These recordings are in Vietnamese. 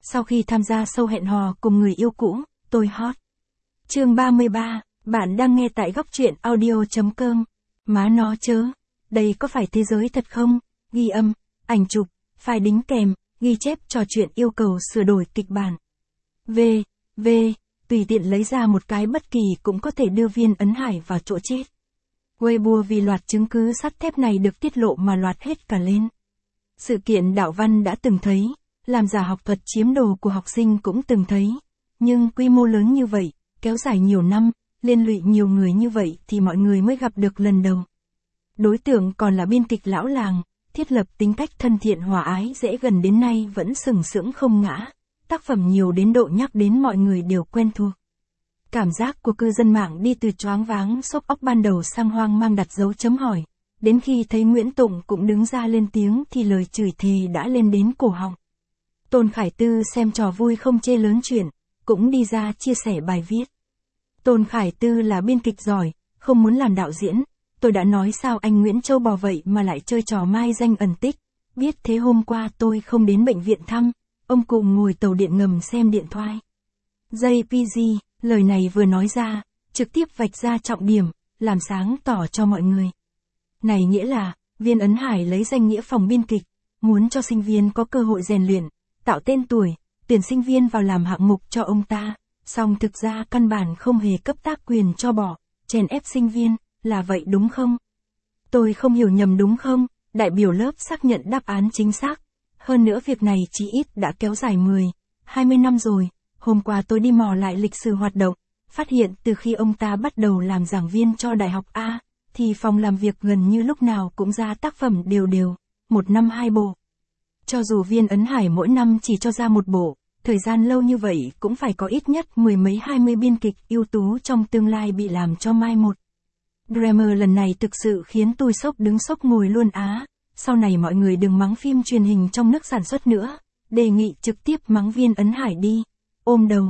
Sau khi tham gia show hẹn hò cùng người yêu cũ, tôi hot. Chương 33, bạn đang nghe tại góc truyện audio.com. Má nó chớ, đây có phải thế giới thật không? Ghi âm, ảnh chụp, file đính kèm, ghi chép trò chuyện yêu cầu sửa đổi kịch bản. Tùy tiện lấy ra một cái bất kỳ cũng có thể đưa Viên Ấn Hải vào chỗ chết. Weibo vì loạt chứng cứ sắt thép này được tiết lộ mà loạt hết cả lên. Sự kiện đạo văn đã từng thấy, làm giả học thuật chiếm đồ của học sinh cũng từng thấy. Nhưng quy mô lớn như vậy, kéo dài nhiều năm, liên lụy nhiều người như vậy thì mọi người mới gặp được lần đầu. Đối tượng còn là biên kịch lão làng, thiết lập tính cách thân thiện hòa ái dễ gần đến nay vẫn sừng sững không ngã. Tác phẩm nhiều đến độ nhắc đến mọi người đều quen thuộc. Cảm giác của cư dân mạng đi từ choáng váng sốc óc ban đầu sang hoang mang đặt dấu chấm hỏi. Đến khi thấy Nguyễn Tụng cũng đứng ra lên tiếng thì lời chửi thề đã lên đến cổ họng. Tôn Khải Tư xem trò vui không chê lớn chuyện, cũng đi ra chia sẻ bài viết. Tôn Khải Tư là biên kịch giỏi, không muốn làm đạo diễn. Tôi đã nói sao anh Nguyễn Châu Bò vậy mà lại chơi trò mai danh ẩn tích. Biết thế hôm qua tôi không đến bệnh viện thăm, ông cụ ngồi tàu điện ngầm xem điện thoại. JPG, lời này vừa nói ra, trực tiếp vạch ra trọng điểm, làm sáng tỏ cho mọi người. Này nghĩa là, Viên Ấn Hải lấy danh nghĩa phòng biên kịch, muốn cho sinh viên có cơ hội rèn luyện, tạo tên tuổi, tuyển sinh viên vào làm hạng mục cho ông ta, song thực ra căn bản không hề cấp tác quyền cho bỏ, chèn ép sinh viên, là vậy đúng không? Tôi không hiểu nhầm đúng không? Đại biểu lớp xác nhận đáp án chính xác. Hơn nữa việc này chí ít đã kéo dài 20 năm rồi. Hôm qua tôi đi mò lại lịch sử hoạt động, phát hiện từ khi ông ta bắt đầu làm giảng viên cho Đại học A, thì phòng làm việc gần như lúc nào cũng ra tác phẩm đều, một năm 2 bộ. Cho dù Viên Ấn Hải mỗi năm chỉ cho ra một bộ, thời gian lâu như vậy cũng phải có ít nhất 10 mấy 20 biên kịch ưu tú trong tương lai bị làm cho mai một. Drama lần này thực sự khiến tôi sốc đứng sốc ngồi luôn á. Sau này mọi người đừng mắng phim truyền hình trong nước sản xuất nữa, đề nghị trực tiếp mắng Viên Ấn Hải đi. Ôm đầu.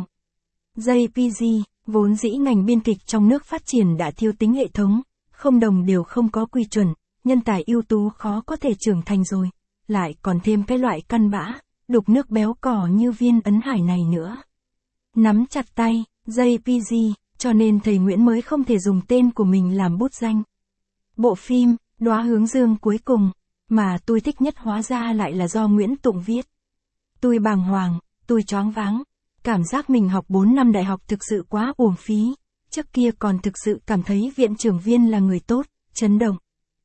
JPG, vốn dĩ ngành biên kịch trong nước phát triển đã thiếu tính hệ thống, không đồng đều không có quy chuẩn, nhân tài ưu tú khó có thể trưởng thành rồi, lại còn thêm cái loại căn bã, đục nước béo cò như Viên Ấn Hải này nữa. Nắm chặt tay, JPG, cho nên thầy Nguyễn mới không thể dùng tên của mình làm bút danh. Bộ phim, Đóa Hướng Dương cuối cùng, mà tôi thích nhất hóa ra lại là do Nguyễn Tụng viết. Tôi bàng hoàng, tôi choáng váng. Cảm giác mình học 4 năm đại học thực sự quá uổng phí, trước kia còn thực sự cảm thấy viện trưởng Viên là người tốt, chấn động.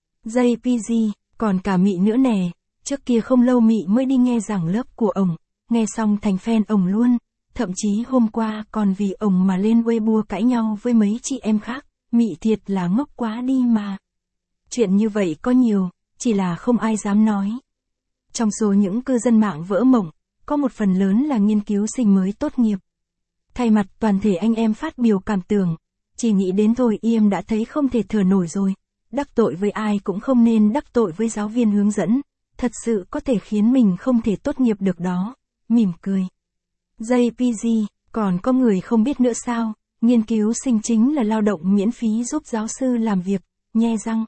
JPG, còn cả Mị nữa nè, trước kia không lâu Mị mới đi nghe giảng lớp của ổng, nghe xong thành fan ổng luôn, thậm chí hôm qua còn vì ổng mà lên Weibo cãi nhau với mấy chị em khác, Mị thiệt là ngốc quá đi mà. Chuyện như vậy có nhiều, chỉ là không ai dám nói. Trong số những cư dân mạng vỡ mộng, có một phần lớn là nghiên cứu sinh mới tốt nghiệp. Thay mặt toàn thể anh em phát biểu cảm tưởng, chỉ nghĩ đến thôi em đã thấy không thể thở nổi rồi. Đắc tội với ai cũng không nên đắc tội với giáo viên hướng dẫn, thật sự có thể khiến mình không thể tốt nghiệp được đó. Mỉm cười. JPG, còn có người không biết nữa sao, nghiên cứu sinh chính là lao động miễn phí giúp giáo sư làm việc, nhe răng.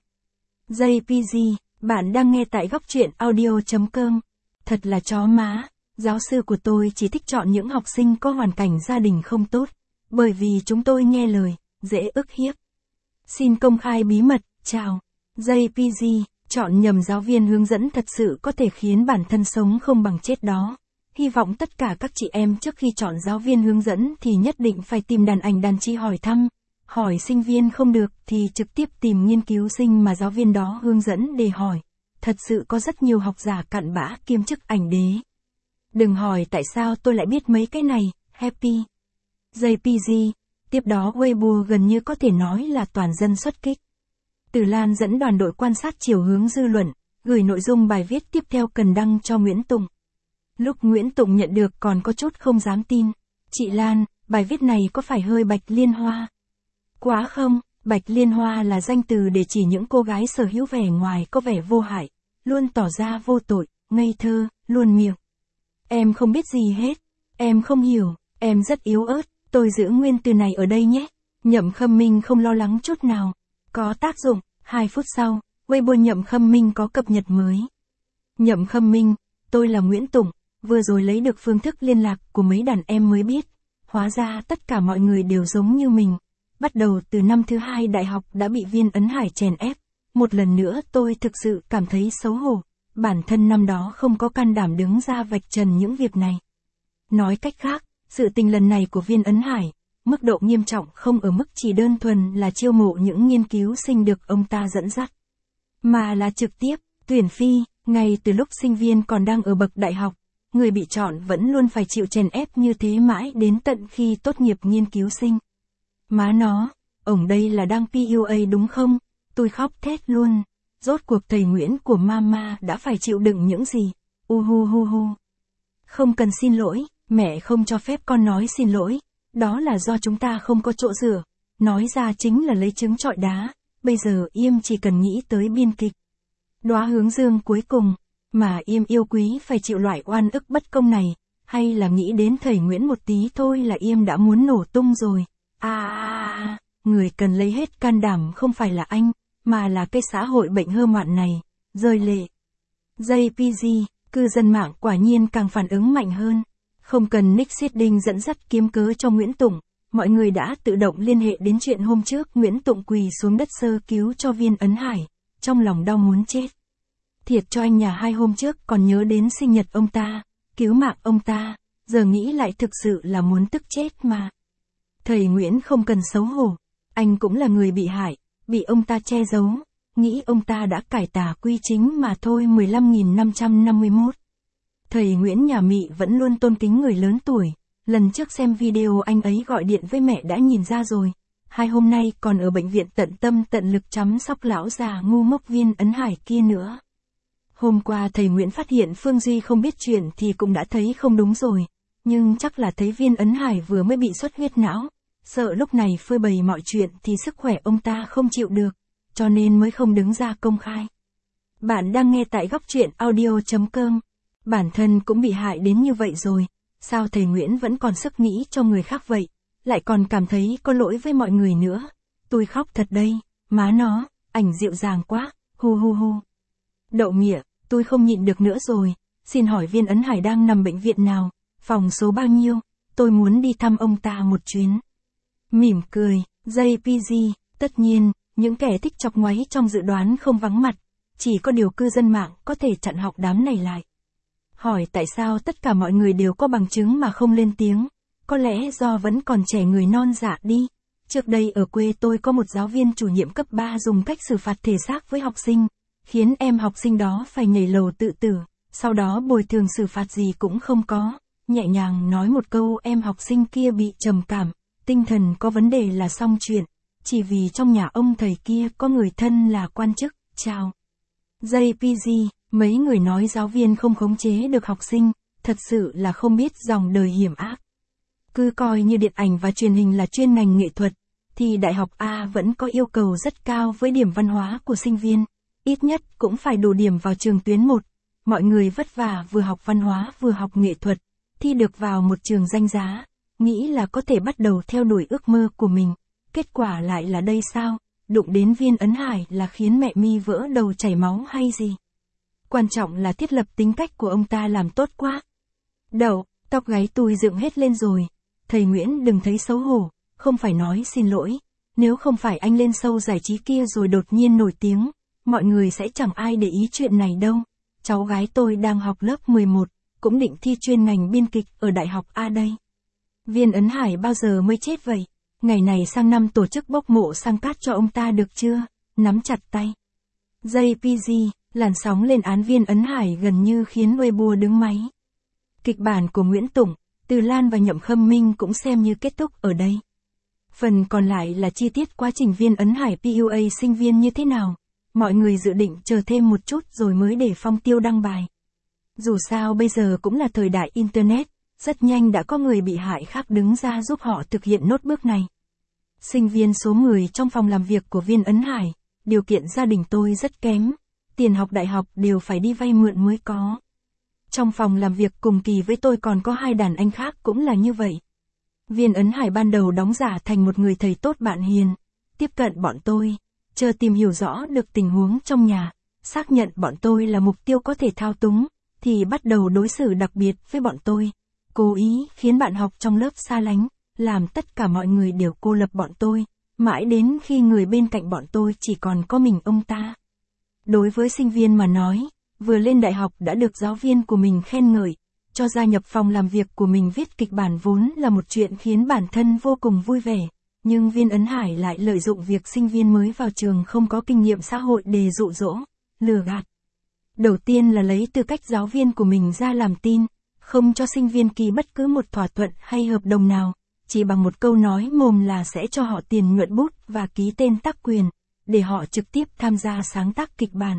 JPG, bạn đang nghe tại góc truyện audio.com. Thật là chó má. Giáo sư của tôi chỉ thích chọn những học sinh có hoàn cảnh gia đình không tốt, bởi vì chúng tôi nghe lời, dễ ức hiếp. Xin công khai bí mật, chào. JPG, chọn nhầm giáo viên hướng dẫn thật sự có thể khiến bản thân sống không bằng chết đó. Hy vọng tất cả các chị em trước khi chọn giáo viên hướng dẫn thì nhất định phải tìm đàn ảnh đàn chị hỏi thăm. Hỏi sinh viên không được thì trực tiếp tìm nghiên cứu sinh mà giáo viên đó hướng dẫn để hỏi. Thật sự có rất nhiều học giả cặn bã kiêm chức ảnh đế. Đừng hỏi tại sao tôi lại biết mấy cái này, happy. JPG, tiếp đó Weibo gần như có thể nói là toàn dân xuất kích. Từ Lan dẫn đoàn đội quan sát chiều hướng dư luận, gửi nội dung bài viết tiếp theo cần đăng cho Nguyễn Tụng. Lúc Nguyễn Tụng nhận được còn có chút không dám tin. Chị Lan, bài viết này có phải hơi Bạch Liên Hoa? Quá không, Bạch Liên Hoa là danh từ để chỉ những cô gái sở hữu vẻ ngoài có vẻ vô hại, luôn tỏ ra vô tội, ngây thơ, luôn miệng. Em không biết gì hết, em không hiểu, em rất yếu ớt, tôi giữ nguyên từ này ở đây nhé. Nhậm Khâm Minh không lo lắng chút nào. Có tác dụng, 2 phút sau, Weibo Nhậm Khâm Minh có cập nhật mới. Nhậm Khâm Minh, tôi là Nguyễn Tụng, Vừa rồi lấy được phương thức liên lạc của mấy đàn em mới biết, hóa ra tất cả mọi người đều giống như mình. Bắt đầu từ năm thứ 2 đại học đã bị Viên Ấn Hải chèn ép. Một lần nữa tôi thực sự cảm thấy xấu hổ. Bản thân năm đó không có can đảm đứng ra vạch trần những việc này. Nói cách khác, sự tình lần này của Viên Ấn Hải, mức độ nghiêm trọng không ở mức chỉ đơn thuần là chiêu mộ những nghiên cứu sinh được ông ta dẫn dắt, mà là trực tiếp, tuyển phi, ngay từ lúc sinh viên còn đang ở bậc đại học, người bị chọn vẫn luôn phải chịu chèn ép như thế mãi đến tận khi tốt nghiệp nghiên cứu sinh. Má nó, ổng đây là đang PUA đúng không? Tôi khóc thét luôn. Rốt cuộc thầy Nguyễn của Mama đã phải chịu đựng những gì? Không cần xin lỗi, mẹ không cho phép con nói xin lỗi. Đó là do chúng ta không có chỗ rửa. Nói ra chính là lấy trứng trọi đá. Bây giờ Yêm chỉ cần nghĩ tới biên kịch. Đóa hướng dương cuối cùng, mà Yêm yêu quý phải chịu loại oan ức bất công này. Hay là nghĩ đến thầy Nguyễn một tí thôi là Yêm đã muốn nổ tung rồi. Người cần lấy hết can đảm không phải là anh, mà là cái xã hội bệnh hơ mạn này. Rơi lệ. JPG, cư dân mạng quả nhiên càng phản ứng mạnh hơn. Không cần Nick Seeding dẫn dắt kiếm cớ cho Nguyễn Tùng, mọi người đã tự động liên hệ đến chuyện hôm trước Nguyễn Tùng quỳ xuống đất sơ cứu cho Viên Ấn Hải, trong lòng đau muốn chết. Thiệt cho anh nhà 2 hôm trước còn nhớ đến sinh nhật ông ta, cứu mạng ông ta, giờ nghĩ lại thực sự là muốn tức chết mà. Thầy Nguyễn không cần xấu hổ, anh cũng là người bị hại, bị ông ta che giấu, nghĩ ông ta đã cải tà quy chính mà thôi. 15.551. Thầy Nguyễn nhà Mị vẫn luôn tôn kính người lớn tuổi, lần trước xem video anh ấy gọi điện với mẹ đã nhìn ra rồi, 2 hôm nay còn ở bệnh viện tận tâm tận lực chăm sóc lão già ngu ngốc Viên Ấn Hải kia nữa. Hôm qua thầy Nguyễn phát hiện Phương Duy không biết chuyện thì cũng đã thấy không đúng rồi, nhưng chắc là thấy Viên Ấn Hải vừa mới bị xuất huyết não, sợ lúc này phơi bày mọi chuyện thì sức khỏe ông ta không chịu được, cho nên mới không đứng ra công khai. Bạn đang nghe tại Góc Truyện Audio.com. Bản thân cũng bị hại đến như vậy rồi, sao thầy Nguyễn vẫn còn sức nghĩ cho người khác vậy, lại còn cảm thấy có lỗi với mọi người nữa. Tôi khóc thật đây, má nó, ảnh dịu dàng quá, Đậu mỉa, tôi không nhịn được nữa rồi, xin hỏi Viên Ấn Hải đang nằm bệnh viện nào, phòng số bao nhiêu, tôi muốn đi thăm ông ta một chuyến. Mỉm cười, JPG, tất nhiên, những kẻ thích chọc ngoáy trong dự đoán không vắng mặt, chỉ có điều cư dân mạng có thể chặn học đám này lại. Hỏi tại sao tất cả mọi người đều có bằng chứng mà không lên tiếng, có lẽ do vẫn còn trẻ người non dạ đi. Trước đây ở quê tôi có một giáo viên chủ nhiệm cấp 3 dùng cách xử phạt thể xác với học sinh, khiến em học sinh đó phải nhảy lầu tự tử, sau đó bồi thường xử phạt gì cũng không có, nhẹ nhàng nói một câu em học sinh kia bị trầm cảm, tinh thần có vấn đề là xong chuyện, chỉ vì trong nhà ông thầy kia có người thân là quan chức. Chào. JPG, mấy người nói giáo viên không khống chế được học sinh, thật sự là không biết dòng đời hiểm ác. Cứ coi như điện ảnh và truyền hình là chuyên ngành nghệ thuật, thì Đại học A vẫn có yêu cầu rất cao với điểm văn hóa của sinh viên, ít nhất cũng phải đủ điểm vào trường tuyến 1. Mọi người vất vả vừa học văn hóa vừa học nghệ thuật, thi được vào một trường danh giá, nghĩ là có thể bắt đầu theo đuổi ước mơ của mình. Kết quả lại là đây sao? Đụng đến Viên Ấn Hải là khiến mẹ mi vỡ đầu chảy máu hay gì? Quan trọng là thiết lập tính cách của ông ta làm tốt quá. Đậu, tóc gáy tôi dựng hết lên rồi. Thầy Nguyễn đừng thấy xấu hổ, không phải nói xin lỗi. Nếu không phải anh lên show giải trí kia rồi đột nhiên nổi tiếng, mọi người sẽ chẳng ai để ý chuyện này đâu. Cháu gái tôi đang học lớp 11, cũng định thi chuyên ngành biên kịch ở Đại học A đây. Viên Ấn Hải bao giờ mới chết vậy? Ngày này sang năm tổ chức bốc mộ sang cát cho ông ta được chưa? Nắm chặt tay. JPG, làn sóng lên án Viên Ấn Hải gần như khiến Weibo đứng máy. Kịch bản của Nguyễn Tùng, Từ Lan và Nhậm Khâm Minh cũng xem như kết thúc ở đây. Phần còn lại là chi tiết quá trình Viên Ấn Hải PUA sinh viên như thế nào. Mọi người dự định chờ thêm một chút rồi mới để Phong Tiêu đăng bài. Dù sao bây giờ cũng là thời đại Internet, rất nhanh đã có người bị hại khác đứng ra giúp họ thực hiện nốt bước này. Sinh viên số 10 trong phòng làm việc của Viên Ấn Hải, điều kiện gia đình tôi rất kém, tiền học đại học đều phải đi vay mượn mới có. Trong phòng làm việc cùng kỳ với tôi còn có 2 đàn anh khác cũng là như vậy. Viên Ấn Hải ban đầu đóng giả thành một người thầy tốt bạn hiền, tiếp cận bọn tôi, chờ tìm hiểu rõ được tình huống trong nhà, xác nhận bọn tôi là mục tiêu có thể thao túng, thì bắt đầu đối xử đặc biệt với bọn tôi, cố ý khiến bạn học trong lớp xa lánh, làm tất cả mọi người đều cô lập bọn tôi, mãi đến khi người bên cạnh bọn tôi chỉ còn có mình ông ta. Đối với sinh viên mà nói, vừa lên đại học đã được giáo viên của mình khen ngợi, cho gia nhập phòng làm việc của mình viết kịch bản vốn là một chuyện khiến bản thân vô cùng vui vẻ, nhưng Viên Ấn Hải lại lợi dụng việc sinh viên mới vào trường không có kinh nghiệm xã hội để dụ dỗ, lừa gạt. Đầu tiên là lấy tư cách giáo viên của mình ra làm tin, không cho sinh viên ký bất cứ một thỏa thuận hay hợp đồng nào, chỉ bằng một câu nói mồm là sẽ cho họ tiền nhuận bút và ký tên tác quyền, để họ trực tiếp tham gia sáng tác kịch bản.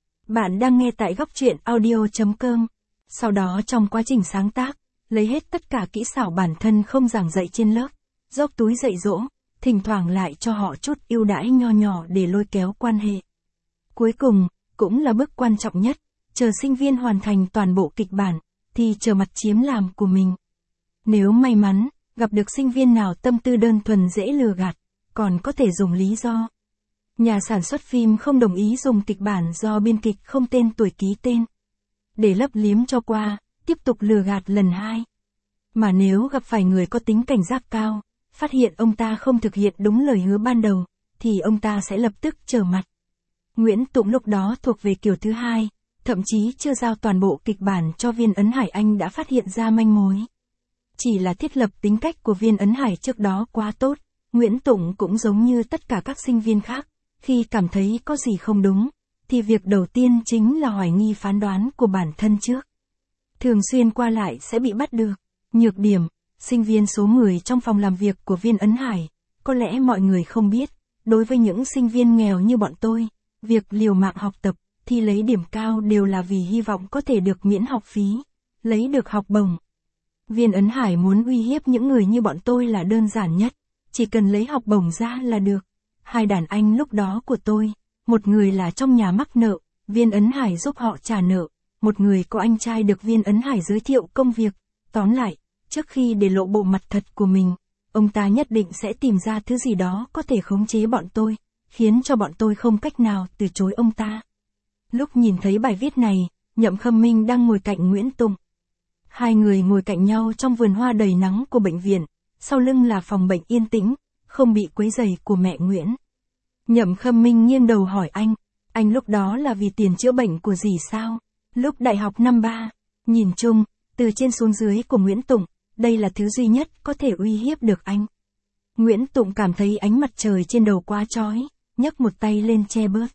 Bạn đang nghe tại Góc Truyện Audio.com. Sau đó trong quá trình sáng tác, lấy hết tất cả kỹ xảo bản thân không giảng dạy trên lớp, dốc túi dạy dỗ, thỉnh thoảng lại cho họ chút ưu đãi nho nhỏ để lôi kéo quan hệ. Cuối cùng, cũng là bước quan trọng nhất, chờ sinh viên hoàn thành toàn bộ kịch bản, thì trở mặt chiếm làm của mình. Nếu may mắn, gặp được sinh viên nào tâm tư đơn thuần dễ lừa gạt, còn có thể dùng lý do nhà sản xuất phim không đồng ý dùng kịch bản do biên kịch không tên tuổi ký tên, để lấp liếm cho qua, tiếp tục lừa gạt lần hai. Mà nếu gặp phải người có tính cảnh giác cao, phát hiện ông ta không thực hiện đúng lời hứa ban đầu, thì ông ta sẽ lập tức trở mặt. Nguyễn Tụng lúc đó thuộc về kiểu thứ hai, thậm chí chưa giao toàn bộ kịch bản cho Viên Ấn Hải anh đã phát hiện ra manh mối. Chỉ là thiết lập tính cách của Viên Ấn Hải trước đó quá tốt, Nguyễn Tụng cũng giống như tất cả các sinh viên khác, khi cảm thấy có gì không đúng, thì việc đầu tiên chính là hoài nghi phán đoán của bản thân trước. Thường xuyên qua lại sẽ bị bắt được. Nhược điểm, sinh viên số 10 trong phòng làm việc của Viên Ấn Hải, có lẽ mọi người không biết, đối với những sinh viên nghèo như bọn tôi, việc liều mạng học tập, thi lấy điểm cao đều là vì hy vọng có thể được miễn học phí, lấy được học bổng. Viên Ấn Hải muốn uy hiếp những người như bọn tôi là đơn giản nhất, chỉ cần lấy học bổng ra là được. Hai đàn anh lúc đó của tôi, một người là trong nhà mắc nợ, Viên Ấn Hải giúp họ trả nợ, một người có anh trai được Viên Ấn Hải giới thiệu công việc. Tóm lại, trước khi để lộ bộ mặt thật của mình, ông ta nhất định sẽ tìm ra thứ gì đó có thể khống chế bọn tôi, khiến cho bọn tôi không cách nào từ chối ông ta. Lúc nhìn thấy bài viết này, Nhậm Khâm Minh đang ngồi cạnh Nguyễn Tụng. Hai người ngồi cạnh nhau trong vườn hoa đầy nắng của bệnh viện, sau lưng là phòng bệnh yên tĩnh, không bị quấy rầy của mẹ Nguyễn. Nhậm Khâm Minh nghiêng đầu hỏi anh lúc đó là vì tiền chữa bệnh của dì sao? Lúc đại học năm 3, nhìn chung, từ trên xuống dưới của Nguyễn Tụng, đây là thứ duy nhất có thể uy hiếp được anh. Nguyễn Tụng cảm thấy ánh mặt trời trên đầu quá chói, nhấc một tay lên che bớt.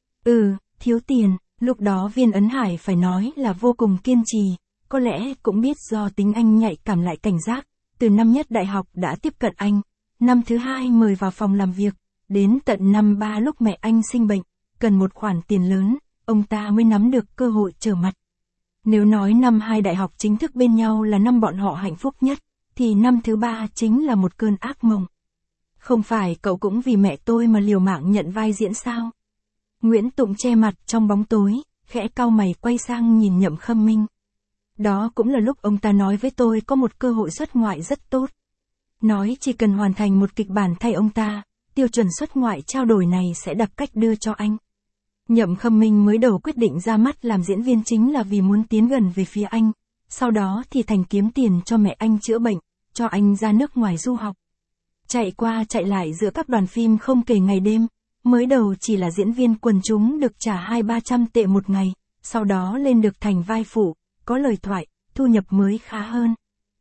Thiếu tiền, lúc đó Viên Ấn Hải phải nói là vô cùng kiên trì, có lẽ cũng biết do tính anh nhạy cảm lại cảnh giác, từ năm nhất đại học đã tiếp cận anh, năm thứ hai mời vào phòng làm việc, đến tận năm 3 lúc mẹ anh sinh bệnh, cần một khoản tiền lớn, ông ta mới nắm được cơ hội trở mặt. Nếu nói năm 2 đại học chính thức bên nhau là năm bọn họ hạnh phúc nhất, thì năm thứ 3 chính là một cơn ác mộng. Không phải cậu cũng vì mẹ tôi mà liều mạng nhận vai diễn sao? Nguyễn Tụng che mặt trong bóng tối, khẽ cau mày quay sang nhìn Nhậm Khâm Minh. Đó cũng là lúc ông ta nói với tôi có một cơ hội xuất ngoại rất tốt. Nói chỉ cần hoàn thành một kịch bản thay ông ta, tiêu chuẩn xuất ngoại trao đổi này sẽ đặt cách đưa cho anh. Nhậm Khâm Minh mới đầu quyết định ra mắt làm diễn viên chính là vì muốn tiến gần về phía anh, sau đó thì thành kiếm tiền cho mẹ anh chữa bệnh, cho anh ra nước ngoài du học. Chạy qua chạy lại giữa các đoàn phim không kể ngày đêm, mới đầu chỉ là diễn viên quần chúng được trả 200-300 tệ một ngày, sau đó lên được thành vai phụ, có lời thoại, thu nhập mới khá hơn.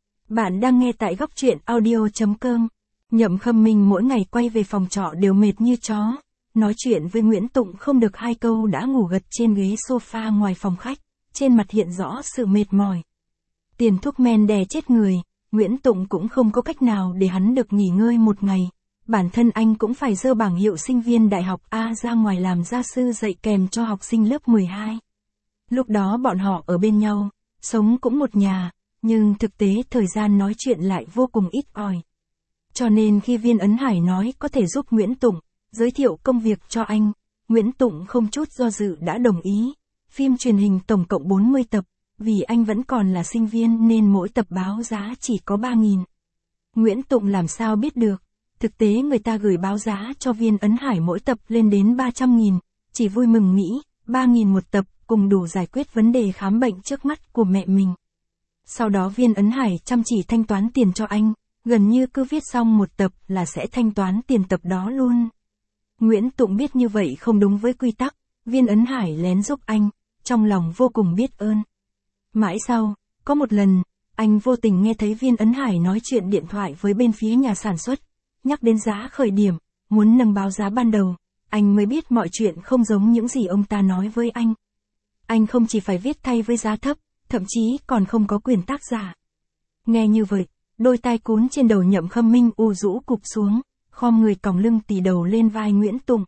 Bạn đang nghe tại Góc Truyện Audio.com. Nhậm Khâm Minh mỗi ngày quay về phòng trọ đều mệt như chó, nói chuyện với Nguyễn Tụng không được 2 câu đã ngủ gật trên ghế sofa ngoài phòng khách, trên mặt hiện rõ sự mệt mỏi. Tiền thuốc men đè chết người, Nguyễn Tụng cũng không có cách nào để hắn được nghỉ ngơi một ngày. Bản thân anh cũng phải dơ bảng hiệu sinh viên đại học A ra ngoài làm gia sư dạy kèm cho học sinh lớp 12. Lúc đó bọn họ ở bên nhau, sống cũng một nhà, nhưng thực tế thời gian nói chuyện lại vô cùng ít ỏi. Cho nên khi Viên Ấn Hải nói có thể giúp Nguyễn Tụng giới thiệu công việc cho anh, Nguyễn Tụng không chút do dự đã đồng ý. Phim truyền hình tổng cộng 40 tập, vì anh vẫn còn là sinh viên nên mỗi tập báo giá chỉ có 3.000. Nguyễn Tụng làm sao biết được, thực tế người ta gửi báo giá cho Viên Ấn Hải mỗi tập lên đến 300.000, chỉ vui mừng nghĩ, 3.000 một tập, cùng đủ giải quyết vấn đề khám bệnh trước mắt của mẹ mình. Sau đó Viên Ấn Hải chăm chỉ thanh toán tiền cho anh, gần như cứ viết xong một tập là sẽ thanh toán tiền tập đó luôn. Nguyễn Tụng biết như vậy không đúng với quy tắc, Viên Ấn Hải lén giúp anh, trong lòng vô cùng biết ơn. Mãi sau, có một lần, anh vô tình nghe thấy Viên Ấn Hải nói chuyện điện thoại với bên phía nhà sản xuất, nhắc đến giá khởi điểm, muốn nâng báo giá ban đầu, anh mới biết mọi chuyện không giống những gì ông ta nói với anh. Anh không chỉ phải viết thay với giá thấp, thậm chí còn không có quyền tác giả. Nghe như vậy, đôi tai cún trên đầu Nhậm Khâm Minh u rũ cụp xuống, khom người còng lưng tì đầu lên vai Nguyễn Tụng.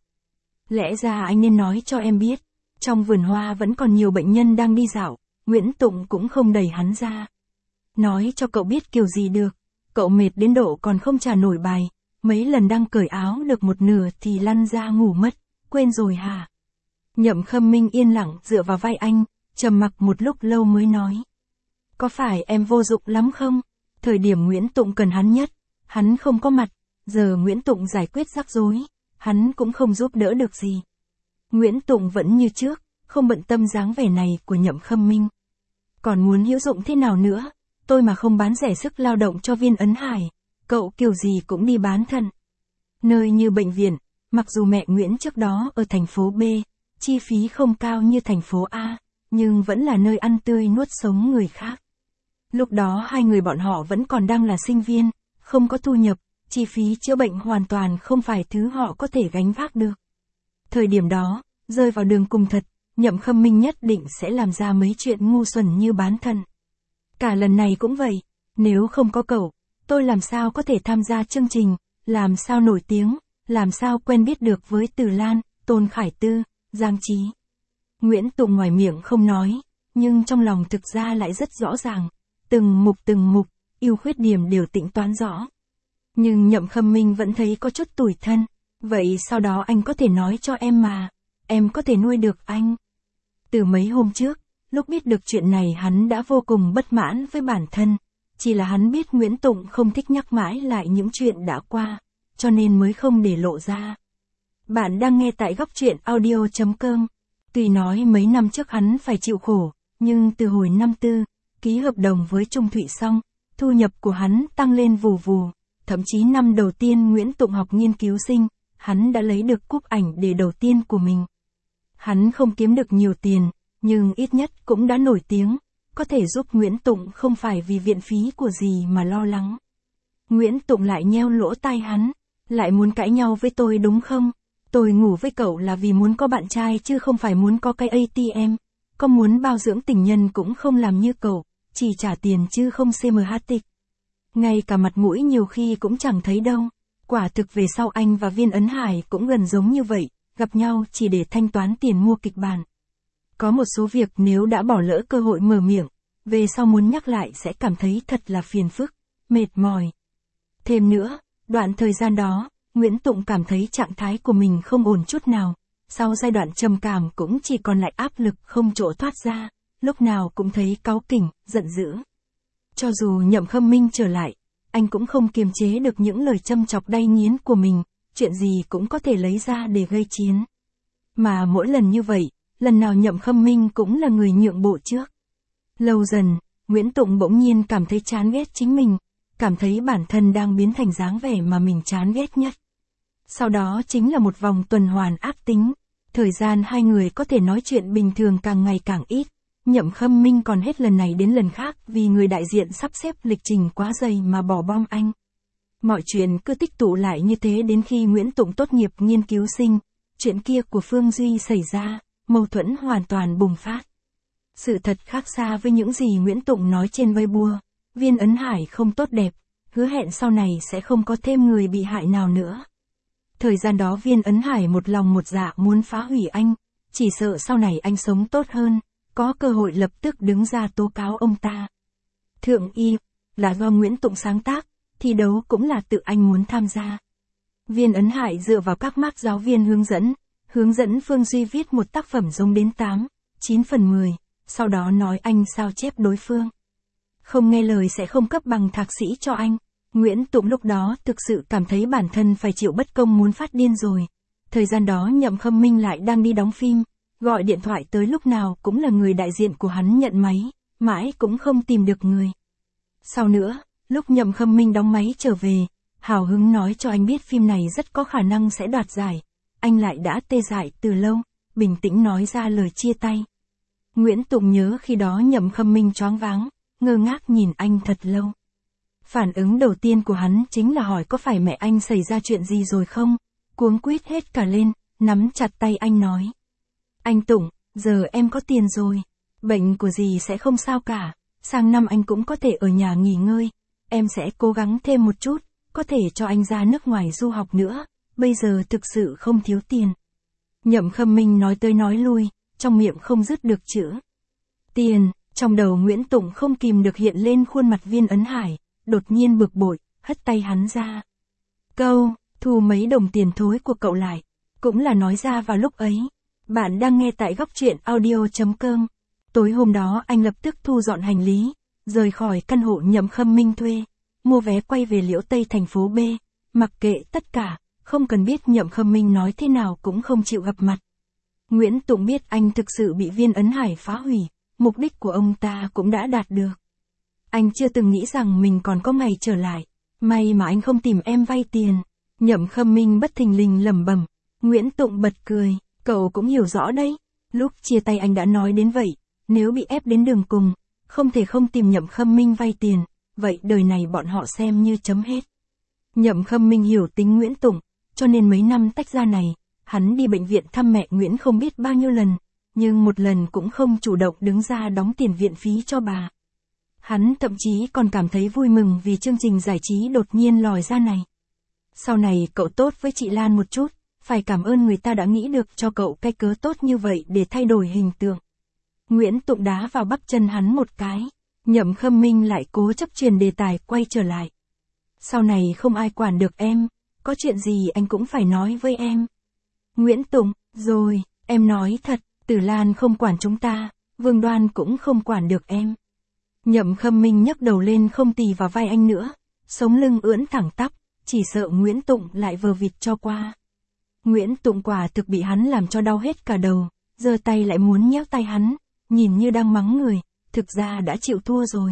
Lẽ ra anh nên nói cho em biết, trong vườn hoa vẫn còn nhiều bệnh nhân đang đi dạo, Nguyễn Tụng cũng không đẩy hắn ra. Nói cho cậu biết kiểu gì được, cậu mệt đến độ còn không trả nổi bài, mấy lần đang cởi áo được một nửa thì lăn ra ngủ mất, quên rồi hả? Nhậm Khâm Minh yên lặng dựa vào vai anh, trầm mặc một lúc lâu mới nói. Có phải em vô dụng lắm không? Thời điểm Nguyễn Tụng cần hắn nhất, hắn không có mặt, giờ Nguyễn Tụng giải quyết rắc rối, hắn cũng không giúp đỡ được gì. Nguyễn Tụng vẫn như trước, không bận tâm dáng vẻ này của Nhậm Khâm Minh. Còn muốn hữu dụng thế nào nữa, tôi mà không bán rẻ sức lao động cho Viên Ấn Hải, cậu kiểu gì cũng đi bán thân. Nơi như bệnh viện, mặc dù mẹ Nguyễn trước đó ở thành phố B, chi phí không cao như thành phố A, nhưng vẫn là nơi ăn tươi nuốt sống người khác. Lúc đó hai người bọn họ vẫn còn đang là sinh viên, không có thu nhập, chi phí chữa bệnh hoàn toàn không phải thứ họ có thể gánh vác được. Thời điểm đó, rơi vào đường cùng thật, Nhậm Khâm Minh nhất định sẽ làm ra mấy chuyện ngu xuẩn như bán thân. Cả lần này cũng vậy, nếu không có cậu, tôi làm sao có thể tham gia chương trình, làm sao nổi tiếng, làm sao quen biết được với Từ Lan, Tôn Khải Tư, Giang Trí. Nguyễn Tụng ngoài miệng không nói, nhưng trong lòng thực ra lại rất rõ ràng, từng mục, ưu khuyết điểm đều tính toán rõ. Nhưng Nhậm Khâm Minh vẫn thấy có chút tủi thân, vậy sau đó anh có thể nói cho em mà, em có thể nuôi được anh. Từ mấy hôm trước, lúc biết được chuyện này hắn đã vô cùng bất mãn với bản thân, chỉ là hắn biết Nguyễn Tụng không thích nhắc mãi lại những chuyện đã qua, cho nên mới không để lộ ra. Bạn đang nghe tại Góc Truyện Audio.com. Tuy nói mấy năm trước hắn phải chịu khổ, nhưng từ hồi năm tư, ký hợp đồng với Trung Thụy xong, thu nhập của hắn tăng lên vù vù, thậm chí năm đầu tiên Nguyễn Tụng học nghiên cứu sinh, hắn đã lấy được cúp ảnh đề đầu tiên của mình. Hắn không kiếm được nhiều tiền, nhưng ít nhất cũng đã nổi tiếng, có thể giúp Nguyễn Tụng không phải vì viện phí của gì mà lo lắng. Nguyễn Tụng lại nheo lỗ tai hắn, lại muốn cãi nhau với tôi đúng không? Tôi ngủ với cậu là vì muốn có bạn trai chứ không phải muốn có cái ATM, có muốn bao dưỡng tình nhân cũng không làm như cậu, chỉ trả tiền chứ không CMH tịch. Ngay cả mặt mũi nhiều khi cũng chẳng thấy đâu. Quả thực về sau anh và Viên Ấn Hải cũng gần giống như vậy, gặp nhau chỉ để thanh toán tiền mua kịch bản. Có một số việc nếu đã bỏ lỡ cơ hội mở miệng, về sau muốn nhắc lại sẽ cảm thấy thật là phiền phức, mệt mỏi. Thêm nữa, đoạn thời gian đó, Nguyễn Tụng cảm thấy trạng thái của mình không ổn chút nào, sau giai đoạn trầm cảm cũng chỉ còn lại áp lực không chỗ thoát ra, lúc nào cũng thấy cáu kỉnh, giận dữ. Cho dù Nhậm Khâm Minh trở lại, anh cũng không kiềm chế được những lời châm chọc đay nghiến của mình, chuyện gì cũng có thể lấy ra để gây chiến. Mà mỗi lần như vậy, lần nào Nhậm Khâm Minh cũng là người nhượng bộ trước. Lâu dần, Nguyễn Tụng bỗng nhiên cảm thấy chán ghét chính mình, cảm thấy bản thân đang biến thành dáng vẻ mà mình chán ghét nhất. Sau đó chính là một vòng tuần hoàn ác tính, thời gian hai người có thể nói chuyện bình thường càng ngày càng ít. Nhậm Khâm Minh còn hết lần này đến lần khác vì người đại diện sắp xếp lịch trình quá dày mà bỏ bom anh. Mọi chuyện cứ tích tụ lại như thế đến khi Nguyễn Tụng tốt nghiệp nghiên cứu sinh, chuyện kia của Phương Duy xảy ra, mâu thuẫn hoàn toàn bùng phát. Sự thật khác xa với những gì Nguyễn Tụng nói trên Weibo, Viên Ấn Hải không tốt đẹp, hứa hẹn sau này sẽ không có thêm người bị hại nào nữa. Thời gian đó Viên Ấn Hải một lòng một dạ muốn phá hủy anh, chỉ sợ sau này anh sống tốt hơn, có cơ hội lập tức đứng ra tố cáo ông ta. Thượng Y là do Nguyễn Tụng sáng tác, thi đấu cũng là tự anh muốn tham gia. Viên Ấn Hải dựa vào các mác giáo viên hướng dẫn Phương Duy viết một tác phẩm giống đến 8-9 phần 10, sau đó nói anh sao chép đối phương. Không nghe lời sẽ không cấp bằng thạc sĩ cho anh. Nguyễn Tụng lúc đó thực sự cảm thấy bản thân phải chịu bất công muốn phát điên rồi. Thời gian đó Nhậm Khâm Minh lại đang đi đóng phim, Gọi điện thoại tới lúc nào cũng là người đại diện của hắn nhận máy, mãi cũng không tìm được người. Sau nữa, lúc Nhậm Khâm Minh đóng máy trở về, hào hứng nói cho anh biết phim này rất có khả năng sẽ đoạt giải. Anh lại đã tê dại từ lâu, bình tĩnh nói ra lời chia tay. Nguyễn Tụng nhớ khi đó Nhậm Khâm Minh choáng váng, ngơ ngác nhìn anh thật lâu. Phản ứng đầu tiên của hắn chính là hỏi có phải mẹ anh xảy ra chuyện gì rồi không, cuống quýt hết cả lên, nắm chặt tay anh nói. Anh Tụng, giờ em có tiền rồi, bệnh của dì sẽ không sao cả, sang năm anh cũng có thể ở nhà nghỉ ngơi, em sẽ cố gắng thêm một chút, có thể cho anh ra nước ngoài du học nữa, bây giờ thực sự không thiếu tiền. Nhậm Khâm Minh nói tới nói lui, trong miệng không dứt được chữ tiền, trong đầu Nguyễn Tụng không kìm được hiện lên khuôn mặt Viên Ấn Hải, đột nhiên bực bội, hất tay hắn ra. Câu, thu mấy đồng tiền thối của cậu lại, cũng là nói ra vào lúc ấy. Bạn đang nghe tại góc truyện audio.com. Tối hôm đó anh lập tức thu dọn hành lý, rời khỏi căn hộ Nhậm Khâm Minh thuê, mua vé quay về Liễu Tây thành phố B, mặc kệ tất cả, không cần biết Nhậm Khâm Minh nói thế nào cũng không chịu gặp mặt. Nguyễn Tụng biết anh thực sự bị Viên Ấn Hải phá hủy, mục đích của ông ta cũng đã đạt được. Anh chưa từng nghĩ rằng mình còn có ngày trở lại, may mà anh không tìm em vay tiền. Nhậm Khâm Minh bất thình lình lẩm bẩm. Nguyễn Tụng bật cười, cậu cũng hiểu rõ đấy, lúc chia tay anh đã nói đến vậy, nếu bị ép đến đường cùng, không thể không tìm Nhậm Khâm Minh vay tiền, vậy đời này bọn họ xem như chấm hết. Nhậm Khâm Minh hiểu tính Nguyễn Tụng, cho nên mấy năm tách ra này, hắn đi bệnh viện thăm mẹ Nguyễn không biết bao nhiêu lần, nhưng một lần cũng không chủ động đứng ra đóng tiền viện phí cho bà. Hắn thậm chí còn cảm thấy vui mừng vì chương trình giải trí đột nhiên lòi ra này. Sau này cậu tốt với chị Lan một chút, phải cảm ơn người ta đã nghĩ được cho cậu cái cớ tốt như vậy để thay đổi hình tượng. Nguyễn Tụng đá vào bắp chân hắn một cái, Nhậm Khâm Minh lại cố chấp truyền đề tài quay trở lại. Sau này không ai quản được em, có chuyện gì anh cũng phải nói với em. Nguyễn Tụng, rồi, em nói thật, Tử Lan không quản chúng ta, Vương Đoan cũng không quản được em. Nhậm Khâm Minh nhấc đầu lên không tì vào vai anh nữa, sống lưng ưỡn thẳng tắp, chỉ sợ Nguyễn Tụng lại vờ vịt cho qua. Nguyễn Tụng quả thực bị hắn làm cho đau hết cả đầu, giơ tay lại muốn nhéo tay hắn, nhìn như đang mắng người, thực ra đã chịu thua rồi.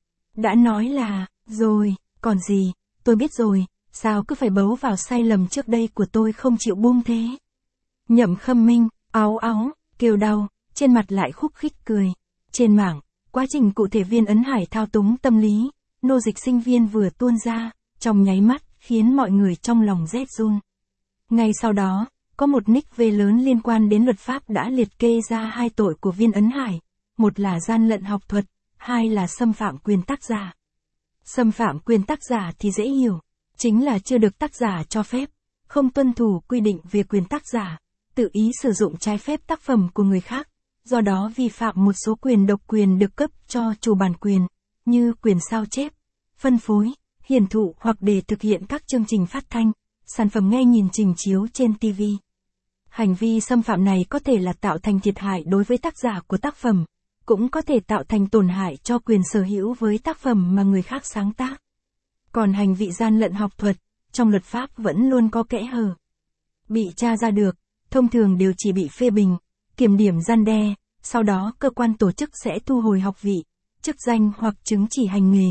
Đã nói là, rồi, còn gì, tôi biết rồi, sao cứ phải bấu vào sai lầm trước đây của tôi không chịu buông thế. Nhậm Khâm Minh, áu áu, kêu đau, trên mặt lại khúc khích cười. Trên mạng, quá trình cụ thể Viên Ấn Hải thao túng tâm lý, nô dịch sinh viên vừa tuôn ra, trong nháy mắt, khiến mọi người trong lòng rét run. Ngay sau đó, có một nick V lớn liên quan đến luật pháp đã liệt kê ra 2 tội của Viên Ấn Hải, một là gian lận học thuật, 2 là xâm phạm quyền tác giả. Xâm phạm quyền tác giả thì dễ hiểu, chính là chưa được tác giả cho phép, không tuân thủ quy định về quyền tác giả, tự ý sử dụng trái phép tác phẩm của người khác, do đó vi phạm một số quyền độc quyền được cấp cho chủ bản quyền, như quyền sao chép, phân phối, hiển thụ hoặc để thực hiện các chương trình phát thanh, sản phẩm nghe nhìn trình chiếu trên TV. Hành vi xâm phạm này có thể là tạo thành thiệt hại đối với tác giả của tác phẩm, cũng có thể tạo thành tổn hại cho quyền sở hữu với tác phẩm mà người khác sáng tác. Còn hành vi gian lận học thuật, trong luật pháp vẫn luôn có kẽ hở. Bị tra ra được, thông thường đều chỉ bị phê bình, kiểm điểm răn đe, sau đó cơ quan tổ chức sẽ thu hồi học vị, chức danh hoặc chứng chỉ hành nghề,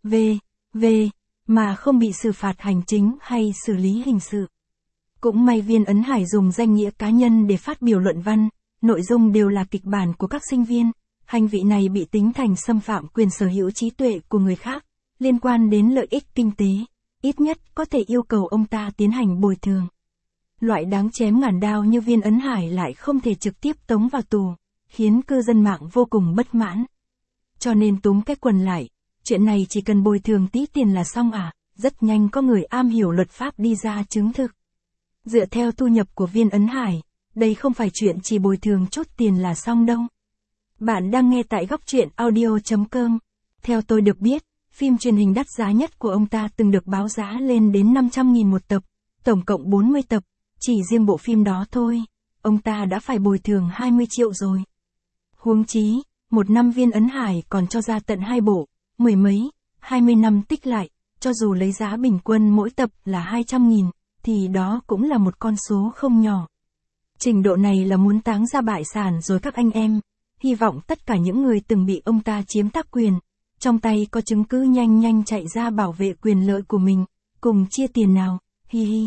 v.v. mà không bị xử phạt hành chính hay xử lý hình sự. Cũng may Viên Ấn Hải dùng danh nghĩa cá nhân để phát biểu luận văn, nội dung đều là kịch bản của các sinh viên, hành vi này bị tính thành xâm phạm quyền sở hữu trí tuệ của người khác, liên quan đến lợi ích kinh tế, ít nhất có thể yêu cầu ông ta tiến hành bồi thường. Loại đáng chém ngàn đao như Viên Ấn Hải lại không thể trực tiếp tống vào tù, khiến cư dân mạng vô cùng bất mãn. Cho nên túm cái quần lại, chuyện này chỉ cần bồi thường tí tiền là xong à, rất nhanh có người am hiểu luật pháp đi ra chứng thực. Dựa theo thu nhập của Viên Ấn Hải, đây không phải chuyện chỉ bồi thường chút tiền là xong đâu. Bạn đang nghe tại góc truyện audio.com. Theo tôi được biết, phim truyền hình đắt giá nhất của ông ta từng được báo giá lên đến 500.000 một tập, tổng cộng 40 tập, chỉ riêng bộ phim đó thôi, ông ta đã phải bồi thường 20 triệu rồi. Huống chí, một năm Viên Ấn Hải còn cho ra tận 2 bộ, 10 mấy, 20 năm tích lại, cho dù lấy giá bình quân mỗi tập là 200.000, thì đó cũng là một con số không nhỏ. Trình độ này là muốn táng ra bại sản rồi các anh em. Hy vọng tất cả những người từng bị ông ta chiếm tác quyền, trong tay có chứng cứ nhanh nhanh chạy ra bảo vệ quyền lợi của mình, cùng chia tiền nào, hi hi.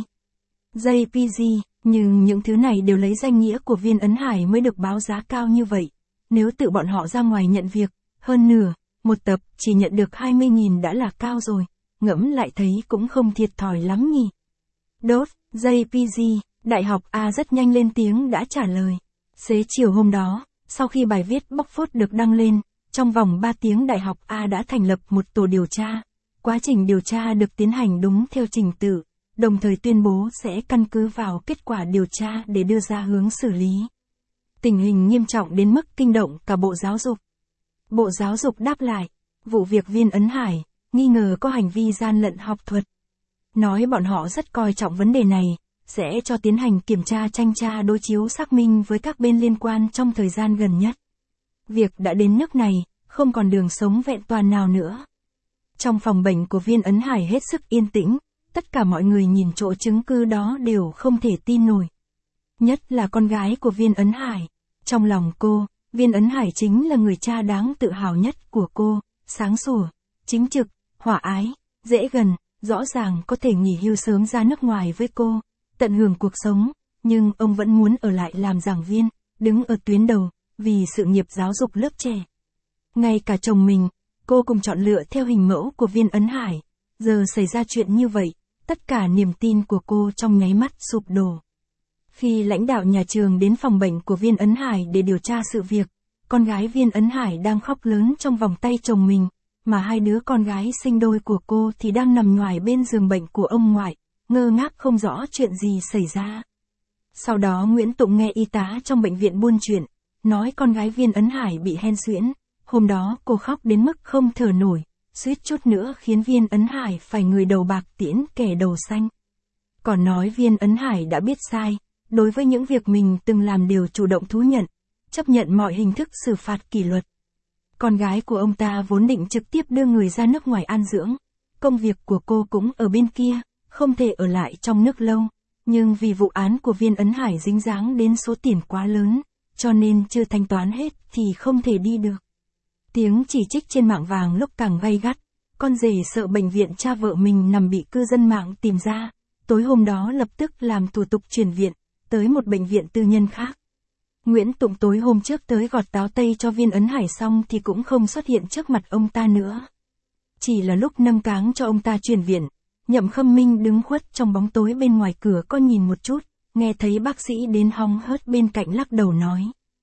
JPG, nhưng những thứ này đều lấy danh nghĩa của Viên Ấn Hải mới được báo giá cao như vậy. Nếu tự bọn họ ra ngoài nhận việc, hơn nửa, một tập chỉ nhận được 20.000 đã là cao rồi, ngẫm lại thấy cũng không thiệt thòi lắm nhỉ. Đốt, JPG, Đại học A rất nhanh lên tiếng đã trả lời. Xế chiều hôm đó, sau khi bài viết bóc phốt được đăng lên, trong vòng 3 tiếng Đại học A đã thành lập một tổ điều tra. Quá trình điều tra được tiến hành đúng theo trình tự, đồng thời tuyên bố sẽ căn cứ vào kết quả điều tra để đưa ra hướng xử lý. Tình hình nghiêm trọng đến mức kinh động cả Bộ Giáo dục. Bộ Giáo dục đáp lại, vụ việc Viên Ấn Hải, nghi ngờ có hành vi gian lận học thuật. Nói bọn họ rất coi trọng vấn đề này, sẽ cho tiến hành kiểm tra thanh tra đối chiếu xác minh với các bên liên quan trong thời gian gần nhất. Việc đã đến nước này, không còn đường sống vẹn toàn nào nữa. Trong phòng bệnh của Viên Ấn Hải hết sức yên tĩnh, tất cả mọi người nhìn chỗ chứng cứ đó đều không thể tin nổi. Nhất là con gái của Viên Ấn Hải. Trong lòng cô, Viên Ấn Hải chính là người cha đáng tự hào nhất của cô, sáng sủa, chính trực, hòa ái, dễ gần, rõ ràng có thể nghỉ hưu sớm ra nước ngoài với cô, tận hưởng cuộc sống, nhưng ông vẫn muốn ở lại làm giảng viên, đứng ở tuyến đầu, vì sự nghiệp giáo dục lớp trẻ. Ngay cả chồng mình, cô cùng chọn lựa theo hình mẫu của Viên Ấn Hải. Giờ xảy ra chuyện như vậy, tất cả niềm tin của cô trong nháy mắt sụp đổ. Khi lãnh đạo nhà trường đến phòng bệnh của Viên Ấn Hải để điều tra sự việc, con gái Viên Ấn Hải đang khóc lớn trong vòng tay chồng mình, mà hai đứa con gái sinh đôi của cô thì đang nằm nhoài bên giường bệnh của ông ngoại, ngơ ngác không rõ chuyện gì xảy ra. Sau đó Nguyễn Tụng nghe y tá trong bệnh viện buôn chuyện, nói con gái Viên Ấn Hải bị hen suyễn, hôm đó cô khóc đến mức không thở nổi, suýt chút nữa khiến Viên Ấn Hải phải người đầu bạc tiễn kẻ đầu xanh. Còn nói Viên Ấn Hải đã biết sai, đối với những việc mình từng làm đều chủ động thú nhận, chấp nhận mọi hình thức xử phạt kỷ luật. Con gái của ông ta vốn định trực tiếp đưa người ra nước ngoài an dưỡng, công việc của cô cũng ở bên kia, không thể ở lại trong nước lâu, nhưng vì vụ án của Viên Ấn Hải dính dáng đến số tiền quá lớn, cho nên chưa thanh toán hết thì không thể đi được. Tiếng chỉ trích trên mạng vàng lúc càng gay gắt, con rể sợ bệnh viện cha vợ mình nằm bị cư dân mạng tìm ra, tối hôm đó lập tức làm thủ tục chuyển viện, tới một bệnh viện tư nhân khác. Nguyễn Tụng tối hôm trước tới gọt táo tây cho Viên Ấn Hải xong thì cũng không xuất hiện trước mặt ông ta nữa. Chỉ là lúc nâng cáng cho ông ta chuyển viện, Nhậm Khâm Minh đứng khuất trong bóng tối bên ngoài cửa có nhìn một chút, nghe thấy bác sĩ đến hóng hớt bên cạnh lắc đầu nói.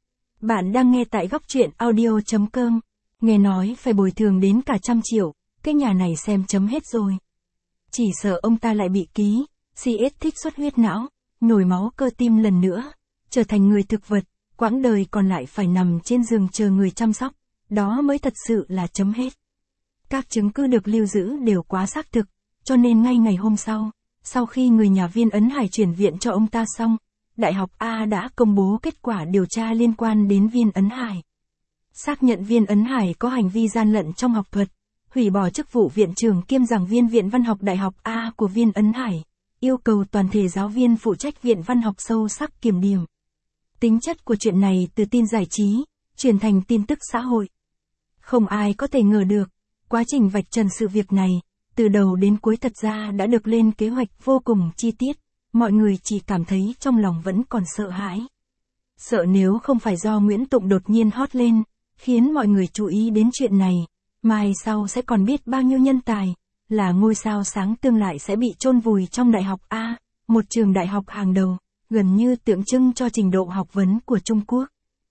Bạn đang nghe tại góc truyện audio.com, nghe nói phải bồi thường đến cả 100 triệu, cái nhà này xem chấm hết rồi. Chỉ sợ ông ta lại bị ký, CS thích xuất huyết não, nhồi máu cơ tim lần nữa, trở thành người thực vật, quãng đời còn lại phải nằm trên giường chờ người chăm sóc, đó mới thật sự là chấm hết. Các chứng cứ được lưu giữ đều quá xác thực, cho nên ngay ngày hôm sau khi người nhà Viên Ấn Hải chuyển viện cho ông ta xong, Đại học A đã công bố kết quả điều tra liên quan đến Viên Ấn Hải. Xác nhận Viên Ấn Hải có hành vi gian lận trong học thuật, hủy bỏ chức vụ viện trưởng kiêm giảng viên Viện Văn học Đại học A của Viên Ấn Hải, yêu cầu toàn thể giáo viên phụ trách Viện Văn học sâu sắc kiểm điểm. Tính chất của chuyện này từ tin giải trí, chuyển thành tin tức xã hội. Không ai có thể ngờ được, quá trình vạch trần sự việc này, từ đầu đến cuối thật ra đã được lên kế hoạch vô cùng chi tiết, mọi người chỉ cảm thấy trong lòng vẫn còn sợ hãi. Sợ nếu không phải do Nguyễn Tụng đột nhiên hot lên, khiến mọi người chú ý đến chuyện này, mai sau sẽ còn biết bao nhiêu nhân tài, là ngôi sao sáng tương lại sẽ bị chôn vùi trong Đại học A, một trường đại học hàng đầu, gần như tượng trưng cho trình độ học vấn của Trung Quốc.